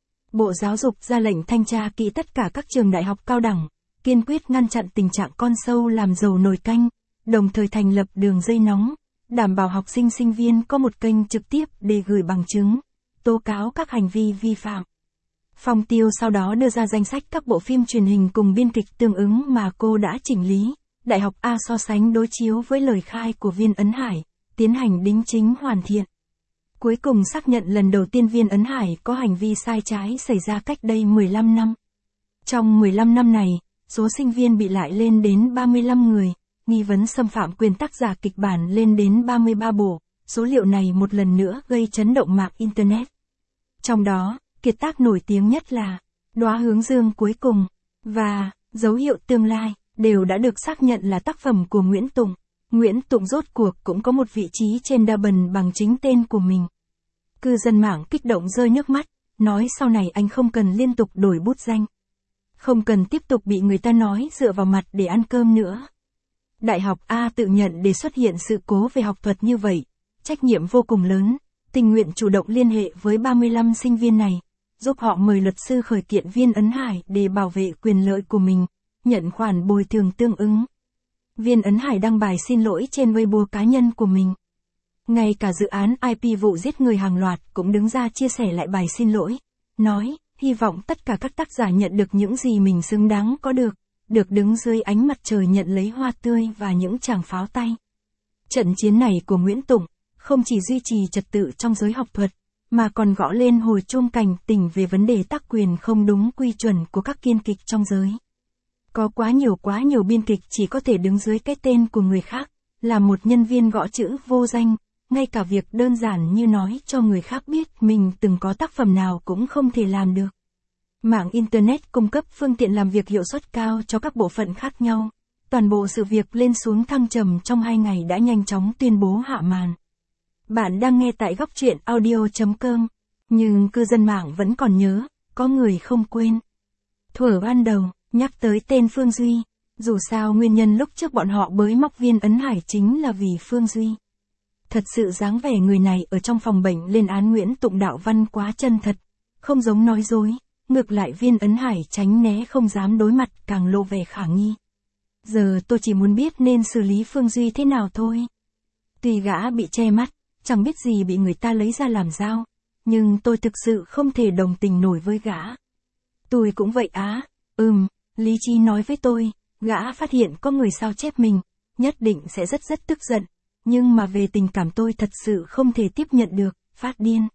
Bộ Giáo dục ra lệnh thanh tra kỹ tất cả các trường đại học cao đẳng, kiên quyết ngăn chặn tình trạng con sâu làm dầu nồi canh, đồng thời thành lập đường dây nóng, đảm bảo học sinh sinh viên có một kênh trực tiếp để gửi bằng chứng, tố cáo các hành vi vi phạm. Phong Tiêu sau đó đưa ra danh sách các bộ phim truyền hình cùng biên kịch tương ứng mà cô đã chỉnh lý, Đại học A so sánh đối chiếu với lời khai của Viên Ấn Hải, tiến hành đính chính hoàn thiện. Cuối cùng xác nhận lần đầu tiên Viên Ấn Hải có hành vi sai trái xảy ra cách đây 15 năm. Trong 15 năm này, số sinh viên bị lại lên đến 35 người, nghi vấn xâm phạm quyền tác giả kịch bản lên đến 33 bộ, số liệu này một lần nữa gây chấn động mạng Internet. Trong đó, kiệt tác nổi tiếng nhất là Đóa hướng dương cuối cùng và Dấu hiệu tương lai đều đã được xác nhận là tác phẩm của Nguyễn Tụng. Nguyễn Tụng rốt cuộc cũng có một vị trí trên Double bằng chính tên của mình. Cư dân mạng kích động rơi nước mắt, nói sau này anh không cần liên tục đổi bút danh. Không cần tiếp tục bị người ta nói dựa vào mặt để ăn cơm nữa. Đại học A tự nhận để xuất hiện sự cố về học thuật như vậy, trách nhiệm vô cùng lớn, tình nguyện chủ động liên hệ với 35 sinh viên này, giúp họ mời luật sư khởi kiện Viên Ấn Hải để bảo vệ quyền lợi của mình, nhận khoản bồi thường tương ứng. Viên Ấn Hải đăng bài xin lỗi trên Weibo cá nhân của mình. Ngay cả dự án IP vụ giết người hàng loạt cũng đứng ra chia sẻ lại bài xin lỗi, nói, hy vọng tất cả các tác giả nhận được những gì mình xứng đáng có được đứng dưới ánh mặt trời nhận lấy hoa tươi và những tràng pháo tay. Trận chiến này của Nguyễn Tụng, không chỉ duy trì trật tự trong giới học thuật, mà còn gõ lên hồi chuông cảnh tỉnh về vấn đề tác quyền không đúng quy chuẩn của các biên kịch trong giới. Có quá nhiều biên kịch chỉ có thể đứng dưới cái tên của người khác, là một nhân viên gõ chữ vô danh, ngay cả việc đơn giản như nói cho người khác biết mình từng có tác phẩm nào cũng không thể làm được. Mạng Internet cung cấp phương tiện làm việc hiệu suất cao cho các bộ phận khác nhau. Toàn bộ sự việc lên xuống thăng trầm trong 2 ngày đã nhanh chóng tuyên bố hạ màn. Bạn đang nghe tại Góc Truyện Audio.com, nhưng cư dân mạng vẫn còn nhớ, có người không quên. Thuở ban đầu, nhắc tới tên Phương Duy, dù sao nguyên nhân lúc trước bọn họ bới móc Viên Ấn Hải chính là vì Phương Duy. Thật sự dáng vẻ người này ở trong phòng bệnh lên án Nguyễn Tụng đạo văn quá chân thật, không giống nói dối, ngược lại Viên Ấn Hải tránh né không dám đối mặt càng lộ vẻ khả nghi. Giờ tôi chỉ muốn biết nên xử lý Phương Duy thế nào thôi. Tuy gã bị che mắt, chẳng biết gì bị người ta lấy ra làm dao, nhưng tôi thực sự không thể đồng tình nổi với gã. Tôi cũng vậy á, lý trí nói với tôi, gã phát hiện có người sao chép mình, nhất định sẽ rất tức giận, nhưng mà về tình cảm tôi thật sự không thể tiếp nhận được, phát điên.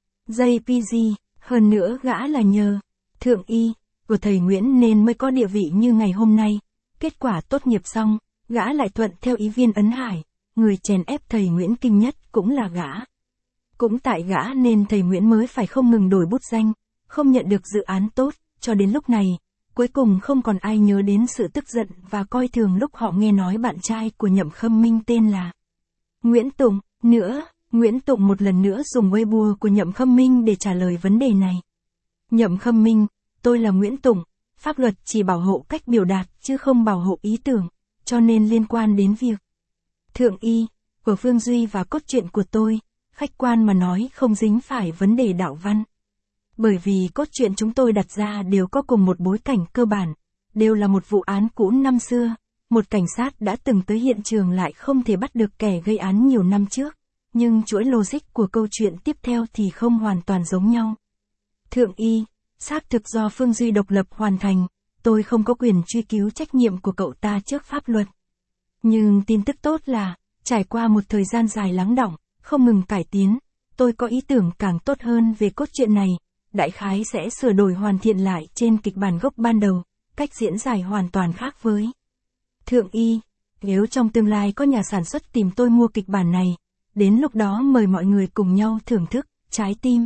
JPG, hơn nữa gã là nhờ thượng y của thầy Nguyễn nên mới có địa vị như ngày hôm nay. Kết quả tốt nghiệp xong, gã lại thuận theo ý Viên Ấn Hải, người chèn ép thầy Nguyễn kinh nhất cũng là gã. Cũng tại gã nên thầy Nguyễn mới phải không ngừng đổi bút danh, không nhận được dự án tốt, cho đến lúc này, cuối cùng không còn ai nhớ đến sự tức giận và coi thường lúc họ nghe nói bạn trai của Nhậm Khâm Minh tên là Nguyễn Tụng. Nữa, Nguyễn Tụng một lần nữa dùng Weibo của Nhậm Khâm Minh để trả lời vấn đề này. Nhậm Khâm Minh, tôi là Nguyễn Tụng, pháp luật chỉ bảo hộ cách biểu đạt chứ không bảo hộ ý tưởng, cho nên liên quan đến việc thượng y của Phương Duy và cốt truyện của tôi, khách quan mà nói không dính phải vấn đề đạo văn. Bởi vì cốt truyện chúng tôi đặt ra đều có cùng một bối cảnh cơ bản, đều là một vụ án cũ năm xưa, một cảnh sát đã từng tới hiện trường lại không thể bắt được kẻ gây án nhiều năm trước, nhưng chuỗi logic của câu chuyện tiếp theo thì không hoàn toàn giống nhau. Thượng y, xác thực do Phương Duy độc lập hoàn thành, tôi không có quyền truy cứu trách nhiệm của cậu ta trước pháp luật. Nhưng tin tức tốt là, trải qua một thời gian dài lắng đọng, không ngừng cải tiến, tôi có ý tưởng càng tốt hơn về cốt truyện này, đại khái sẽ sửa đổi hoàn thiện lại trên kịch bản gốc ban đầu, cách diễn giải hoàn toàn khác với thượng y. Nếu trong tương lai có nhà sản xuất tìm tôi mua kịch bản này, đến lúc đó mời mọi người cùng nhau thưởng thức, trái tim.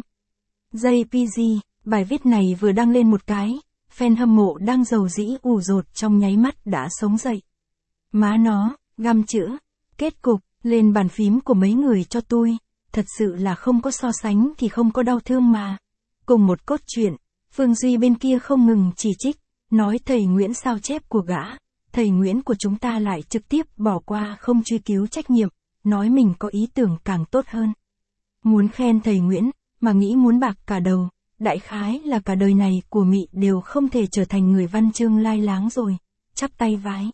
JPG, bài viết này vừa đăng lên một cái, fan hâm mộ đang dầu dĩ ủ dột trong nháy mắt đã sống dậy. Má nó, găm chữ, kết cục, lên bàn phím của mấy người cho tôi, thật sự là không có so sánh thì không có đau thương mà. Cùng một cốt truyện, Phương Duy bên kia không ngừng chỉ trích, nói thầy Nguyễn sao chép của gã, thầy Nguyễn của chúng ta lại trực tiếp bỏ qua không truy cứu trách nhiệm, nói mình có ý tưởng càng tốt hơn. Muốn khen thầy Nguyễn, mà nghĩ muốn bạc cả đầu, đại khái là cả đời này của Mị đều không thể trở thành người văn chương lai láng rồi, chắp tay vái.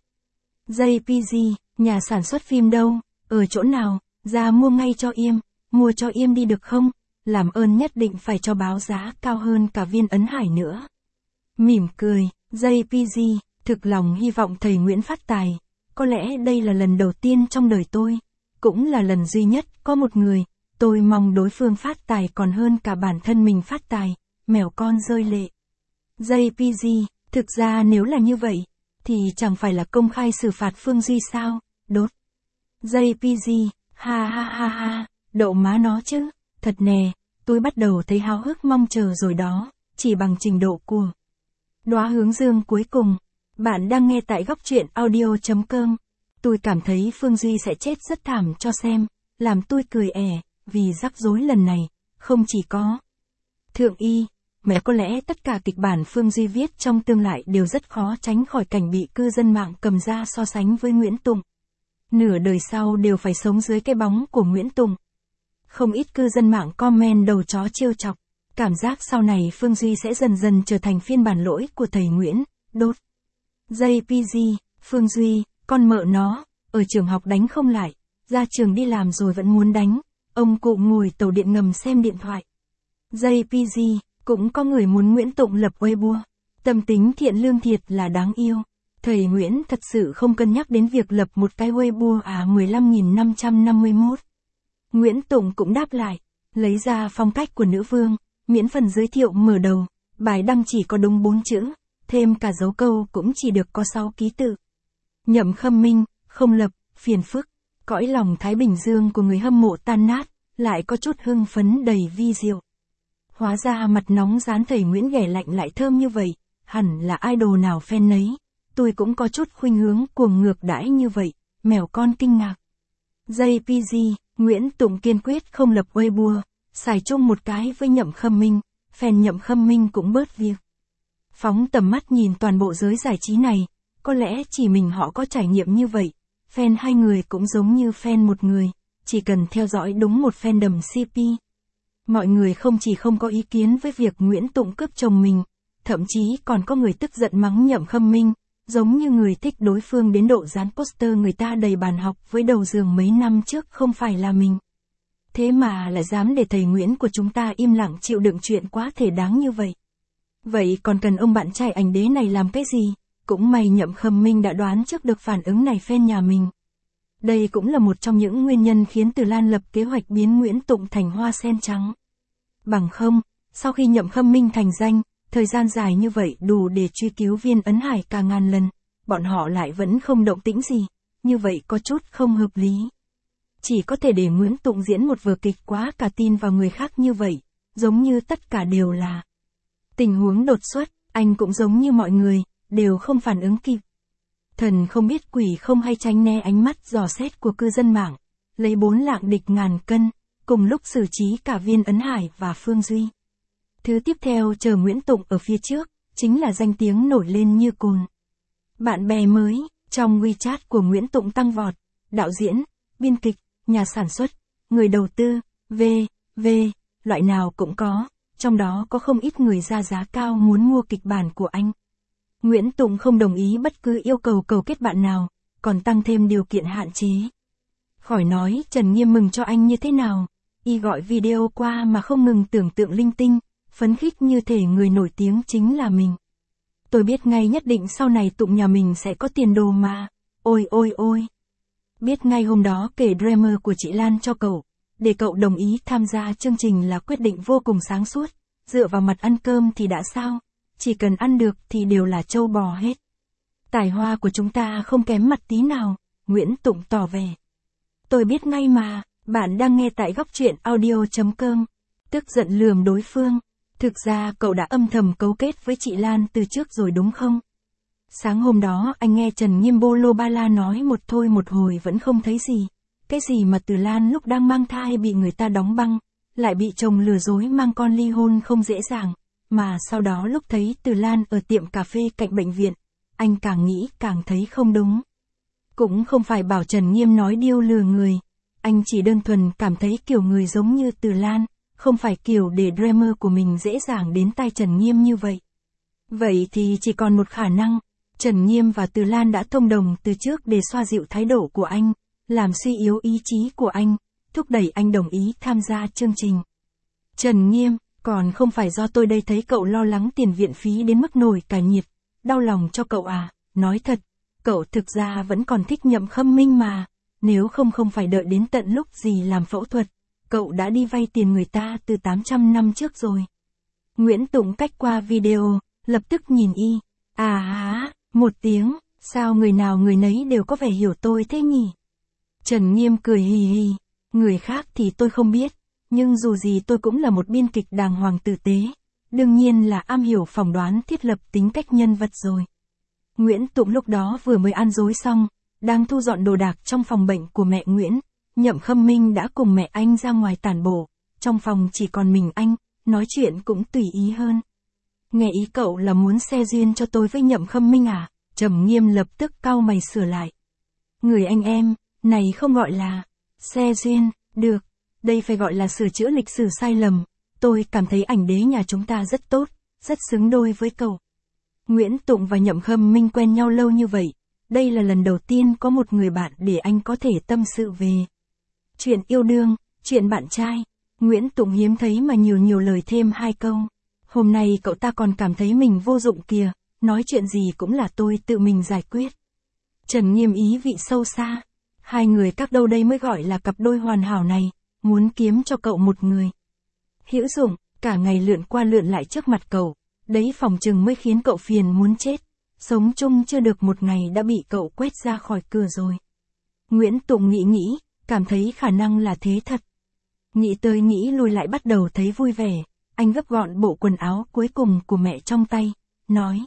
JPG, nhà sản xuất phim đâu, ở chỗ nào, ra mua ngay cho Yêm, mua cho Yêm đi được không, làm ơn nhất định phải cho báo giá cao hơn cả Viên Ấn Hải nữa. Mỉm cười, JPG, thực lòng hy vọng thầy Nguyễn phát tài, có lẽ đây là lần đầu tiên trong đời tôi, cũng là lần duy nhất có một người, tôi mong đối phương phát tài còn hơn cả bản thân mình phát tài, mèo con rơi lệ. JPG, thực ra nếu là như vậy, thì chẳng phải là công khai xử phạt Phương Duy sao, đốt. JPG, ha ha ha ha, Đậu má nó chứ, thật nè, tôi bắt đầu thấy háo hức mong chờ rồi đó, chỉ bằng trình độ của đóa hướng dương cuối cùng. Bạn đang nghe tại góc truyện audio.com. Tôi cảm thấy Phương Duy sẽ chết rất thảm cho xem, làm tôi cười vì rắc rối lần này, không chỉ có Thượng Y, mà có lẽ tất cả kịch bản Phương Duy viết trong tương lai đều rất khó tránh khỏi cảnh bị cư dân mạng cầm ra so sánh với Nguyễn Tùng. Nửa đời sau đều phải sống dưới cái bóng của Nguyễn Tùng. Không ít cư dân mạng comment đầu chó trêu chọc, cảm giác sau này Phương Duy sẽ dần dần trở thành phiên bản lỗi của thầy Nguyễn, đốt. JPG, Phương Duy, con mợ nó, ở trường học đánh không lại, ra trường đi làm rồi vẫn muốn đánh, ông cụ ngồi tàu điện ngầm xem điện thoại. JPG, cũng có người muốn Nguyễn Tùng lập Weibo. Tâm tính thiện lương thiệt là đáng yêu. Thầy Nguyễn thật sự không cân nhắc đến việc lập một cái Weibo 15.551. Nguyễn Tùng cũng đáp lại, lấy ra phong cách của nữ vương, miễn phần giới thiệu mở đầu, bài đăng chỉ có đúng 4 chữ, thêm cả dấu câu cũng chỉ được có 6 ký tự. Nhậm Khâm Minh, không lập, phiền phức, cõi lòng Thái Bình Dương của người hâm mộ tan nát, lại có chút hưng phấn đầy vi diệu. Hóa ra mặt nóng rán thầy Nguyễn ghẻ lạnh lại thơm như vậy, hẳn là idol nào fan nấy. Tôi cũng có chút khuynh hướng cuồng ngược đãi như vậy, mèo con kinh ngạc. JPG, Nguyễn Tùng kiên quyết không lập Weibo, xài chung một cái với Nhậm Khâm Minh, fan Nhậm Khâm Minh cũng bớt việc. Phóng tầm mắt nhìn toàn bộ giới giải trí này, có lẽ chỉ mình họ có trải nghiệm như vậy, fan hai người cũng giống như fan một người, chỉ cần theo dõi đúng một fandom CP. Mọi người không chỉ không có ý kiến với việc Nguyễn Tùng cướp chồng mình, thậm chí còn có người tức giận mắng Nhậm Khâm Minh, giống như người thích đối phương đến độ dán poster người ta đầy bàn học với đầu giường mấy năm trước không phải là mình. Thế mà lại dám để thầy Nguyễn của chúng ta im lặng chịu đựng chuyện quá thể đáng như vậy. Vậy còn cần ông bạn trai ảnh đế này làm cái gì? Cũng may Nhậm Khâm Minh đã đoán trước được phản ứng này fan nhà mình. Đây cũng là một trong những nguyên nhân khiến Từ Lan lập kế hoạch biến Nguyễn Tùng thành hoa sen trắng. Bằng không, sau khi Nhậm Khâm Minh thành danh, thời gian dài như vậy đủ để truy cứu Viên Ấn Hải cả ngàn lần, bọn họ lại vẫn không động tĩnh gì, như vậy có chút không hợp lý. Chỉ có thể để Nguyễn Tùng diễn một vở kịch quá cả tin vào người khác như vậy, giống như tất cả đều là tình huống đột xuất, anh cũng giống như mọi người, đều không phản ứng kịp. Thần không biết quỷ không hay tránh né ánh mắt dò xét của cư dân mạng, lấy 4 lạng địch ngàn cân, cùng lúc xử trí cả Viên Ấn Hải và Phương Duy. Thứ tiếp theo chờ Nguyễn Tùng ở phía trước, chính là danh tiếng nổi lên như cồn. Bạn bè mới, trong WeChat của Nguyễn Tùng tăng vọt, đạo diễn, biên kịch, nhà sản xuất, người đầu tư, loại nào cũng có, trong đó có không ít người ra giá cao muốn mua kịch bản của anh. Nguyễn Tùng không đồng ý bất cứ yêu cầu cầu kết bạn nào, còn tăng thêm điều kiện hạn chế. Khỏi nói Trần Nghiêm mừng cho anh như thế nào, y gọi video qua mà không ngừng tưởng tượng linh tinh, phấn khích như thể người nổi tiếng chính là mình. Tôi biết ngay nhất định sau này Tụng nhà mình sẽ có tiền đồ mà, ôi. Biết ngay hôm đó kể drama của chị Lan cho cậu, để cậu đồng ý tham gia chương trình là quyết định vô cùng sáng suốt, dựa vào mặt ăn cơm thì đã sao, chỉ cần ăn được thì đều là trâu bò hết. Tài hoa của chúng ta không kém mặt tí nào, Nguyễn Tùng tỏ vẻ. Tôi biết ngay mà, bạn đang nghe tại góc truyện audio.com, tức giận lườm đối phương. Thực ra cậu đã âm thầm cấu kết với chị Lan từ trước rồi đúng không? Sáng hôm đó anh nghe Trần Nghiêm bô ba la nói một thôi một hồi vẫn không thấy gì. Cái gì mà Từ Lan lúc đang mang thai bị người ta đóng băng, lại bị chồng lừa dối mang con ly hôn không dễ dàng. Mà sau đó lúc thấy Từ Lan ở tiệm cà phê cạnh bệnh viện, anh càng nghĩ càng thấy không đúng. Cũng không phải bảo Trần Nghiêm nói điêu lừa người, anh chỉ đơn thuần cảm thấy kiểu người giống như Từ Lan, không phải kiểu để drama của mình dễ dàng đến tai Trần Nghiêm như vậy. Vậy thì chỉ còn một khả năng, Trần Nghiêm và Từ Lan đã thông đồng từ trước để xoa dịu thái độ của anh, làm suy yếu ý chí của anh, thúc đẩy anh đồng ý tham gia chương trình. Trần Nghiêm, còn không phải do tôi đây thấy cậu lo lắng tiền viện phí đến mức nổi cả nhiệt, đau lòng cho cậu à, nói thật, cậu thực ra vẫn còn thích Nhậm Khâm Minh mà, nếu không phải đợi đến tận lúc gì làm phẫu thuật, cậu đã đi vay tiền người ta từ 800 năm trước rồi. Nguyễn Tùng cách qua video, lập tức nhìn y, một tiếng, sao người nào người nấy đều có vẻ hiểu tôi thế nhỉ? Trần Nghiêm cười hì hì, Người khác thì tôi không biết, nhưng dù gì tôi cũng là một biên kịch đàng hoàng tử tế. Đương nhiên là am hiểu phỏng đoán thiết lập tính cách nhân vật rồi. Nguyễn Tụng lúc đó vừa mới ăn dối xong, đang thu dọn đồ đạc trong phòng bệnh của mẹ Nguyễn. Nhậm Khâm Minh đã cùng mẹ anh ra ngoài tản bộ, trong phòng chỉ còn mình anh, nói chuyện cũng tùy ý hơn. Nghe ý cậu là muốn xe duyên cho tôi với Nhậm Khâm Minh à? Trầm Nghiêm lập tức cau mày sửa lại. Người anh em, này không gọi là xe duyên, được, đây phải gọi là sửa chữa lịch sử sai lầm. Tôi cảm thấy ảnh đế nhà chúng ta rất tốt, rất xứng đôi với cậu. Nguyễn Tụng và Nhậm Khâm Minh quen nhau lâu như vậy, đây là lần đầu tiên có một người bạn để anh có thể tâm sự về chuyện yêu đương, chuyện bạn trai. Nguyễn Tụng hiếm thấy mà nhiều lời thêm 2 câu. Hôm nay cậu ta còn cảm thấy mình vô dụng kìa, nói chuyện gì cũng là tôi tự mình giải quyết. Trần Nghiêm ý vị sâu xa. Hai người các đâu đây mới gọi là cặp đôi hoàn hảo này, muốn kiếm cho cậu một người hữu dụng, cả ngày lượn qua lượn lại trước mặt cậu, đấy phòng chừng mới khiến cậu phiền muốn chết. Sống chung chưa được một ngày đã bị cậu quét ra khỏi cửa rồi. Nguyễn Tụng nghĩ, cảm thấy khả năng là thế thật. Nghĩ tới nghĩ lui lại bắt đầu thấy vui vẻ, anh gấp gọn bộ quần áo cuối cùng của mẹ trong tay, nói.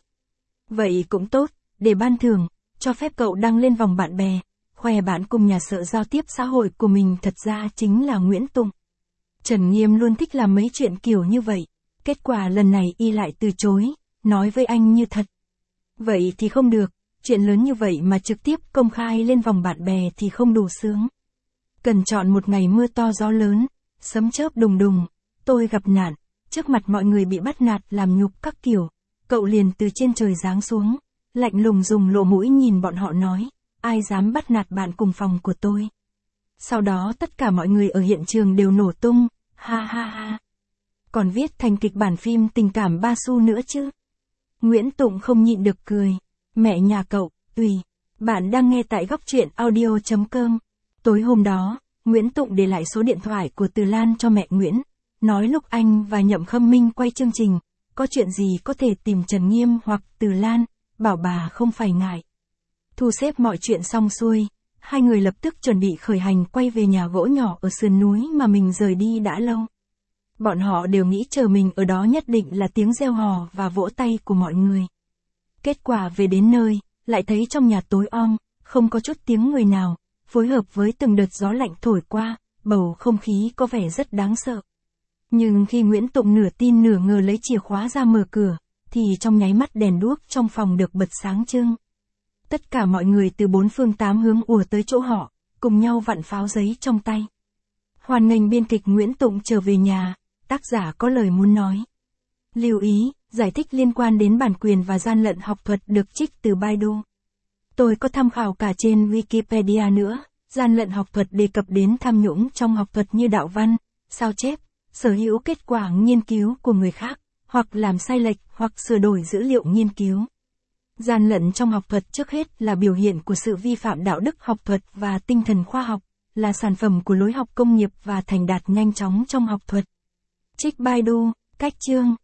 Vậy cũng tốt, để ban thưởng, cho phép cậu đăng lên vòng bạn bè, khoe bạn cùng nhà sợ giao tiếp xã hội của mình thật ra chính là Nguyễn Tụng. Trần Nghiêm luôn thích làm mấy chuyện kiểu như vậy, kết quả lần này y lại từ chối, nói với anh như thật. Vậy thì không được, chuyện lớn như vậy mà trực tiếp công khai lên vòng bạn bè thì không đủ sướng. Cần chọn một ngày mưa to gió lớn, sấm chớp đùng đùng, tôi gặp nạn, trước mặt mọi người bị bắt nạt làm nhục các kiểu, cậu liền từ trên trời giáng xuống, lạnh lùng dùng lỗ mũi nhìn bọn họ nói, ai dám bắt nạt bạn cùng phòng của tôi. Sau đó tất cả mọi người ở hiện trường đều nổ tung, ha. Còn viết thành kịch bản phim tình cảm ba xu nữa chứ. Nguyễn Tụng không nhịn được cười. Mẹ nhà cậu, tùy. Bạn đang nghe tại góc truyện audio.com. Tối hôm đó, Nguyễn Tụng để lại số điện thoại của Từ Lan cho mẹ Nguyễn. Nói lúc anh và Nhậm Khâm Minh quay chương trình, có chuyện gì có thể tìm Trần Nghiêm hoặc Từ Lan, bảo bà không phải ngại. Thu xếp mọi chuyện xong xuôi, hai người lập tức chuẩn bị khởi hành quay về nhà gỗ nhỏ ở sườn núi mà mình rời đi đã lâu. Bọn họ đều nghĩ chờ mình ở đó nhất định là tiếng reo hò và vỗ tay của mọi người. Kết quả về đến nơi, lại thấy trong nhà tối om, không có chút tiếng người nào, phối hợp với từng đợt gió lạnh thổi qua, bầu không khí có vẻ rất đáng sợ. Nhưng khi Nguyễn Tụng nửa tin nửa ngờ lấy chìa khóa ra mở cửa, thì trong nháy mắt đèn đuốc trong phòng được bật sáng trưng. Tất cả mọi người từ 4 phương 8 hướng ùa tới chỗ họ, cùng nhau vặn pháo giấy trong tay. Hoan nghênh biên kịch Nguyễn Tụng trở về nhà, tác giả có lời muốn nói. Lưu ý, giải thích liên quan đến bản quyền và gian lận học thuật được trích từ Baidu. Tôi có tham khảo cả trên Wikipedia nữa, gian lận học thuật đề cập đến tham nhũng trong học thuật như đạo văn, sao chép, sở hữu kết quả nghiên cứu của người khác, hoặc làm sai lệch hoặc sửa đổi dữ liệu nghiên cứu. Gian lận trong học thuật trước hết là biểu hiện của sự vi phạm đạo đức học thuật và tinh thần khoa học, là sản phẩm của lối học công nghiệp và thành đạt nhanh chóng trong học thuật. Trích Baidu, cách chương.